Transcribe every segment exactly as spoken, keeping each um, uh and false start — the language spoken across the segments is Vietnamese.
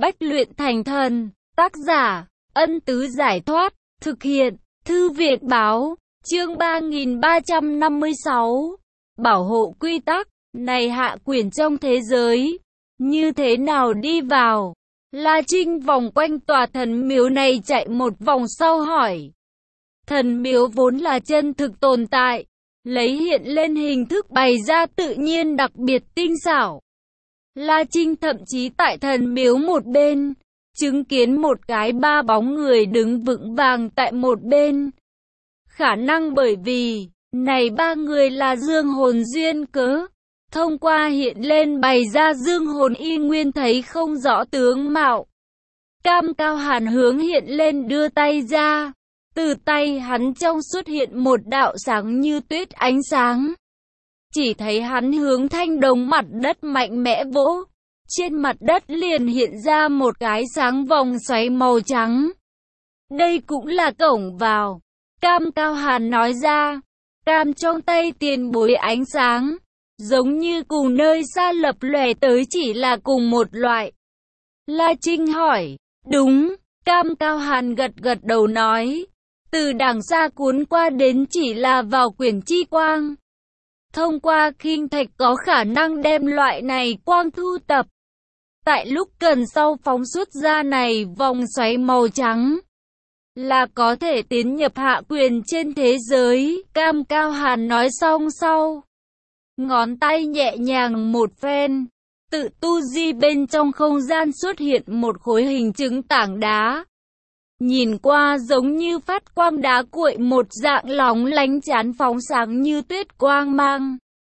Bách luyện thành thần. Tác giả, Ân Tứ Giải Thoát. Thực hiện, Thư viện báo. Chương ba nghìn ba trăm năm mươi sáu. Bảo hộ quy tắc. Này hạ quyền trong thế giới, như thế nào đi vào? La Trinh vòng quanh tòa thần miếu này chạy một vòng sau hỏi. Thần miếu vốn là chân thực tồn tại, lấy hiện lên hình thức bày ra tự nhiên đặc biệt tinh xảo. La Trinh thậm chí tại thần miếu một bên, chứng kiến một cái ba bóng người đứng vững vàng tại một bên. Khả năng bởi vì, này ba người là dương hồn duyên cớ. Thông qua hiện lên bày ra dương hồn y nguyên thấy không rõ tướng mạo. Cam Cao Hàn hướng hiện lên đưa tay ra. Từ tay hắn trong xuất hiện một đạo sáng như tuyết ánh sáng. Chỉ thấy hắn hướng thanh đồng mặt đất mạnh mẽ vỗ. Trên mặt đất liền hiện ra một cái sáng vòng xoáy màu trắng. Đây cũng là cổng vào. Cam Cao Hàn nói ra. Cam trong tay tiền bối ánh sáng. Giống như cùng nơi xa lập lòe tới chỉ là cùng một loại. La Trinh hỏi. Đúng, Cam Cao Hàn gật gật đầu nói. Từ đằng xa cuốn qua đến chỉ là vào quyển chi quang. Thông qua khinh thạch có khả năng đem loại này quang thu tập. Tại lúc cần sau phóng xuất ra này vòng xoáy màu trắng. Là có thể tiến nhập hạ quyền trên thế giới. Cam Cao Hàn nói xong sau. Ngón tay nhẹ nhàng một phen, tự tu di bên trong không gian xuất hiện một khối hình chứng tảng đá. Nhìn qua giống như phát quang đá cuội một dạng lóng lánh chán phóng sáng như tuyết quang mang.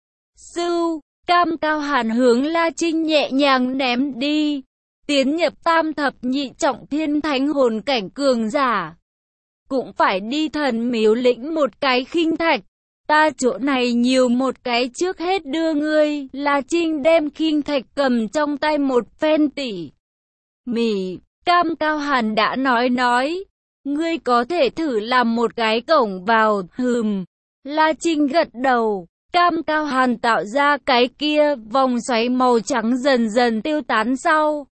Sưu, Cam Cao Hàn hướng La Trinh nhẹ nhàng ném đi, tiến nhập tam thập nhị trọng thiên thánh hồn cảnh cường giả. Cũng phải đi thần miếu lĩnh một cái khinh thạch. Ta chỗ này nhiều một cái trước hết đưa ngươi. La Trinh đem khinh thạch cầm trong tay một phen tỉ mỉ. Cam Cao Hàn đã nói nói. Ngươi có thể thử làm một cái cổng vào. Hừm. La Trinh gật đầu. Cam Cao Hàn tạo ra cái kia. Vòng xoáy màu trắng dần dần tiêu tán sau.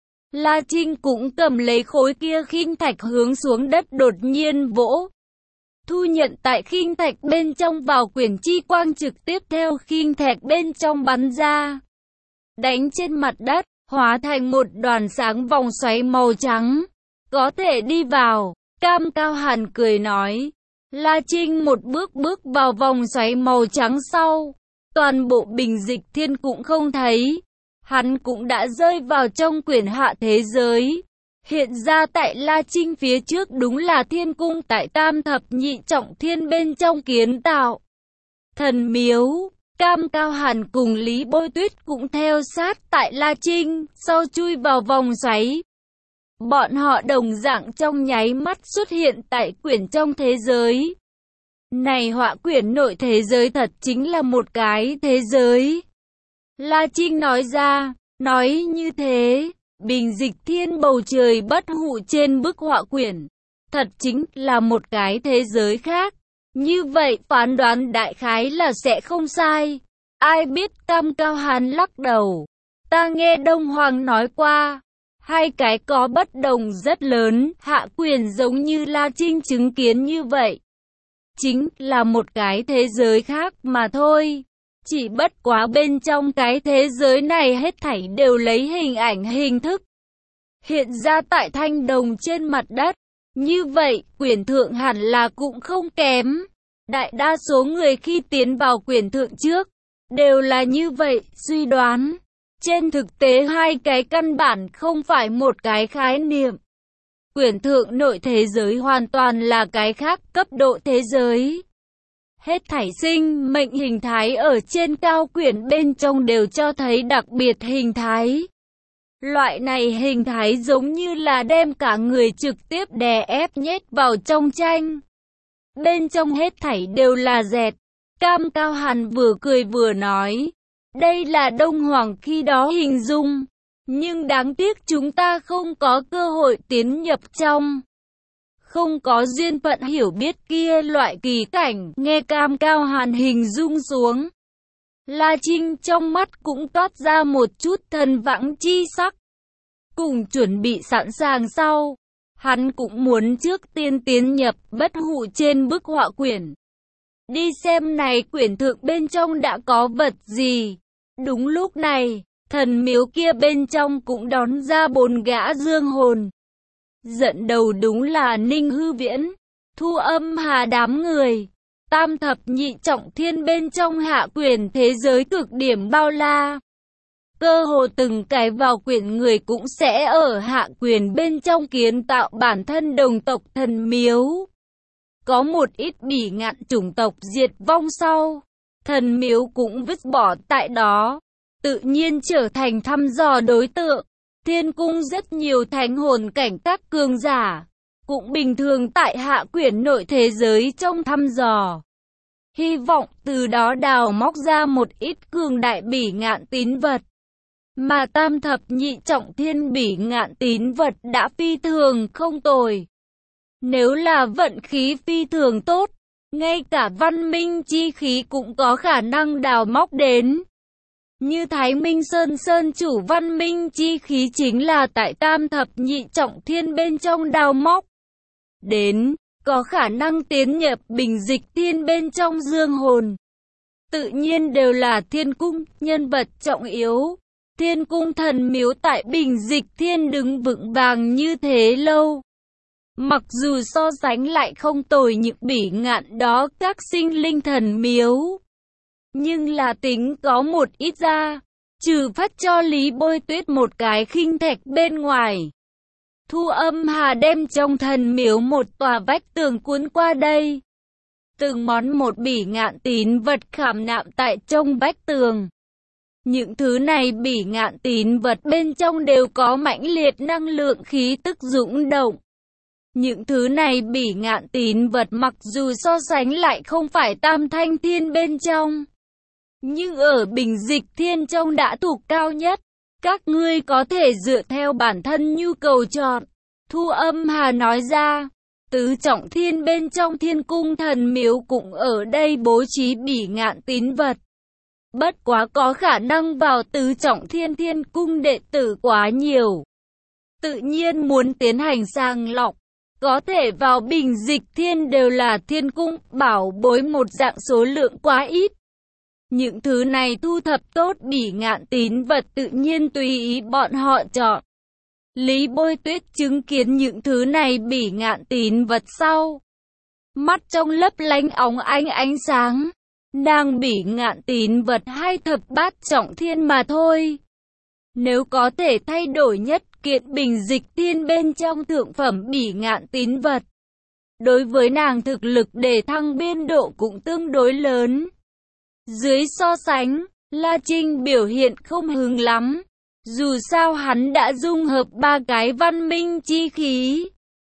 La Trinh cũng cầm lấy khối kia khinh thạch hướng xuống đất đột nhiên vỗ. Thu nhận tại khinh thạch bên trong vào quyển chi quang trực tiếp theo khinh thạch bên trong bắn ra. Đánh trên mặt đất, hóa thành một đoàn sáng vòng xoáy màu trắng. Có thể đi vào, Cam Cao Hàn cười nói. La Trinh một bước bước vào vòng xoáy màu trắng sau. Toàn bộ bình dịch thiên cũng không thấy. Hắn cũng đã rơi vào trong quyển hạ thế giới. Hiện ra tại La Trinh phía trước đúng là thiên cung tại tam thập nhị trọng thiên bên trong kiến tạo. Thần miếu, Cam Cao Hàn cùng Lý Bôi Tuyết cũng theo sát tại La Trinh, sau chui vào vòng xoáy. Bọn họ đồng dạng trong nháy mắt xuất hiện tại quyển trong thế giới. Này họa quyển nội thế giới thật chính là một cái thế giới. La Trinh nói ra, nói như thế. Bình dịch thiên bầu trời bất hủ trên bức họa quyển. Thật chính là một cái thế giới khác. Như vậy phán đoán đại khái là sẽ không sai. Ai biết. Cam Cao Hàn lắc đầu. Ta nghe Đông Hoàng nói qua. Hai cái có bất đồng rất lớn. Hạ quyền giống như La Trinh chứng kiến như vậy. Chính là một cái thế giới khác mà thôi. Chỉ bất quá bên trong cái thế giới này hết thảy đều lấy hình ảnh hình thức hiện ra tại thanh đồng trên mặt đất. Như vậy, quyển thượng hẳn là cũng không kém. Đại đa số người khi tiến vào quyển thượng trước, đều là như vậy, suy đoán. Trên thực tế hai cái căn bản không phải một cái khái niệm. Quyển thượng nội thế giới hoàn toàn là cái khác cấp độ thế giới. Hết thảy sinh mệnh hình thái ở trên cao quyển bên trong đều cho thấy đặc biệt hình thái. Loại này hình thái giống như là đem cả người trực tiếp đè ép nhét vào trong tranh. Bên trong hết thảy đều là dẹt. Cam Cao Hàn vừa cười vừa nói. Đây là Đông Hoàng khi đó hình dung. Nhưng đáng tiếc chúng ta không có cơ hội tiến nhập trong. Không có duyên phận hiểu biết kia loại kỳ cảnh. Nghe Cam Cao Hàn hình dung xuống. La Trinh trong mắt cũng toát ra một chút thần vãng chi sắc. cùng chuẩn bị sẵn sàng sau. Hắn cũng muốn trước tiên tiến nhập bất hủ trên bức họa quyển. Đi xem này quyển thực bên trong đã có vật gì. Đúng lúc này, thần miếu kia bên trong cũng đón ra bốn gã dương hồn. Dẫn đầu đúng là Ninh Hư Viễn, Thu Âm Hà đám người. Tam thập nhị trọng thiên bên trong hạ quyển thế giới cực điểm bao la. Cơ hồ từng cái vào quyển người cũng sẽ ở hạ quyền bên trong kiến tạo bản thân đồng tộc thần miếu. Có một ít bỉ ngạn chủng tộc diệt vong sau, thần miếu cũng vứt bỏ tại đó, tự nhiên trở thành thăm dò đối tượng. Thiên cung rất nhiều thánh hồn cảnh các cường giả, cũng bình thường tại hạ quyển nội thế giới trong thăm dò. Hy vọng từ đó đào móc ra một ít cường đại bỉ ngạn tín vật. Mà tam thập nhị trọng thiên bỉ ngạn tín vật đã phi thường không tồi. Nếu là vận khí phi thường tốt, ngay cả văn minh chi khí cũng có khả năng đào móc đến. Như Thái Minh Sơn Sơn chủ văn minh chi khí chính là tại tam thập nhị trọng thiên bên trong đào móc đến, có khả năng tiến nhập bình dịch thiên bên trong dương hồn. Tự nhiên đều là thiên cung, nhân vật trọng yếu. Thiên cung thần miếu tại bình dịch thiên đứng vững vàng như thế lâu. Mặc dù so sánh lại không tồi những bỉ ngạn đó các sinh linh thần miếu, nhưng là tính có một ít ra, trừ phát cho Lý Bôi Tuyết một cái khinh thạch bên ngoài. Thu Âm Hà đem trong thần miếu một tòa vách tường cuốn qua đây. Từng món một bỉ ngạn tín vật khảm nạm tại trong vách tường. Những thứ này bỉ ngạn tín vật bên trong đều có mãnh liệt năng lượng khí tức dũng động. Những thứ này bỉ ngạn tín vật mặc dù so sánh lại không phải tam thanh thiên bên trong, nhưng ở bình dịch thiên trong đã thuộc cao nhất. Các ngươi có thể dựa theo bản thân nhu cầu chọn. Thu Âm Hà nói ra, tứ trọng thiên bên trong thiên cung thần miếu cũng ở đây bố trí bỉ ngạn tín vật. Bất quá có khả năng vào tứ trọng thiên thiên cung đệ tử quá nhiều. Tự nhiên muốn tiến hành sàng lọc, có thể vào bình dịch thiên đều là thiên cung bảo bối một dạng số lượng quá ít. Những thứ này thu thập tốt bỉ ngạn tín vật tự nhiên tùy ý bọn họ chọn. Lý Bôi Tuyết chứng kiến những thứ này bỉ ngạn tín vật sau, mắt trong lấp lánh óng ánh ánh sáng. Nàng bỉ ngạn tín vật hai thập bát trọng thiên mà thôi. Nếu có thể thay đổi nhất kiện bình dịch thiên bên trong thượng phẩm bỉ ngạn tín vật, đối với nàng thực lực để thăng biên độ cũng tương đối lớn. Dưới so sánh, La Trinh biểu hiện không hứng lắm. Dù sao hắn đã dung hợp ba cái văn minh chi khí,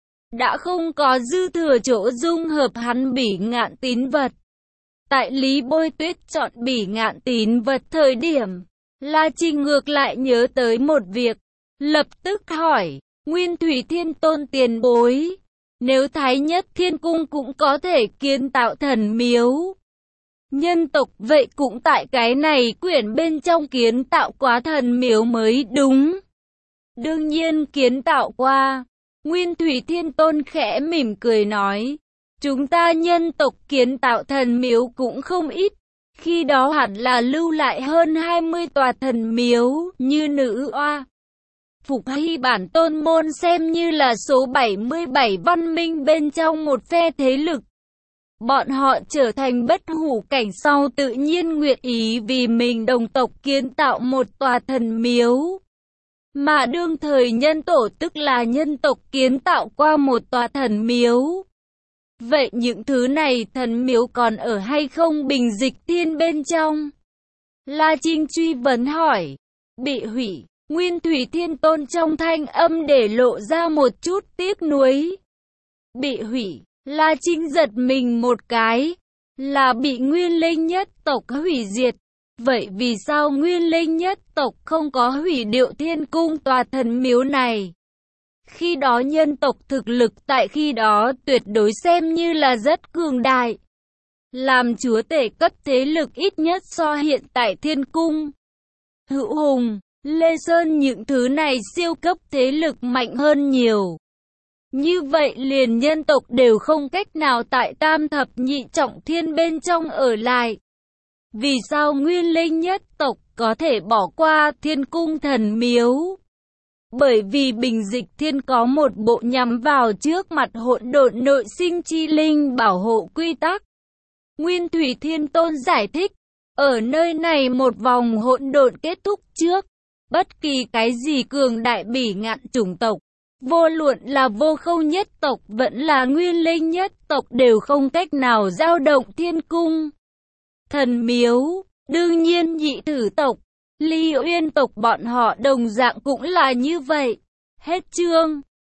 đã không có dư thừa chỗ dung hợp hắn bỉ ngạn tín vật. Tại Lý Bôi Tuyết chọn bỉ ngạn tín vật thời điểm, La Trinh ngược lại nhớ tới một việc, lập tức hỏi, Nguyên Thủy Thiên Tôn tiền bối, nếu Thái Nhất Thiên Cung cũng có thể kiến tạo thần miếu, nhân tộc vậy cũng tại cái này quyển bên trong kiến tạo quá thần miếu mới đúng. Đương nhiên kiến tạo qua. Nguyên Thủy Thiên Tôn khẽ mỉm cười nói, chúng ta nhân tộc kiến tạo thần miếu cũng không ít. Khi đó hẳn là lưu lại hơn hai mươi tòa thần miếu, như Nữ Oa, Phục Hy bản tôn môn xem như là số bảy mươi bảy văn minh bên trong một phe thế lực. Bọn họ trở thành bất hủ cảnh sau tự nhiên nguyện ý vì mình đồng tộc kiến tạo một tòa thần miếu. Mà đương thời nhân tổ tức là nhân tộc kiến tạo qua một tòa thần miếu. Vậy những thứ này thần miếu còn ở hay không bình dịch thiên bên trong? La Trinh truy vấn hỏi. Bị hủy. Nguyên Thủy Thiên Tôn trong thanh âm để lộ ra một chút tiếc nuối. Bị hủy. La Trinh giật mình một cái, là bị Nguyên Linh nhất tộc hủy diệt. Vậy vì sao Nguyên Linh nhất tộc không có hủy Điệu Thiên Cung tòa thần miếu này? Khi đó nhân tộc thực lực tại khi đó tuyệt đối xem như là rất cường đại. Làm chúa tể cấp thế lực ít nhất so hiện tại Thiên Cung. Hữu Hùng, Lê Sơn những thứ này siêu cấp thế lực mạnh hơn nhiều. Như vậy liền nhân tộc đều không cách nào tại tam thập nhị trọng thiên bên trong ở lại. Vì sao Nguyên Linh nhất tộc có thể bỏ qua Thiên Cung Thần Miếu? Bởi vì Bình Dịch Thiên có một bộ nhắm vào trước mặt hỗn độn nội sinh chi linh bảo hộ quy tắc. Nguyên Thủy Thiên Tôn giải thích, ở nơi này một vòng hỗn độn kết thúc trước, bất kỳ cái gì cường đại bỉ ngạn chủng tộc, vô luận là Vô Khâu nhất tộc vẫn là Nguyên Linh nhất tộc đều không cách nào dao động Thiên Cung Thần Miếu. Đương nhiên Nhị Thử tộc, Ly Uyên tộc bọn họ đồng dạng cũng là như vậy. Hết chương.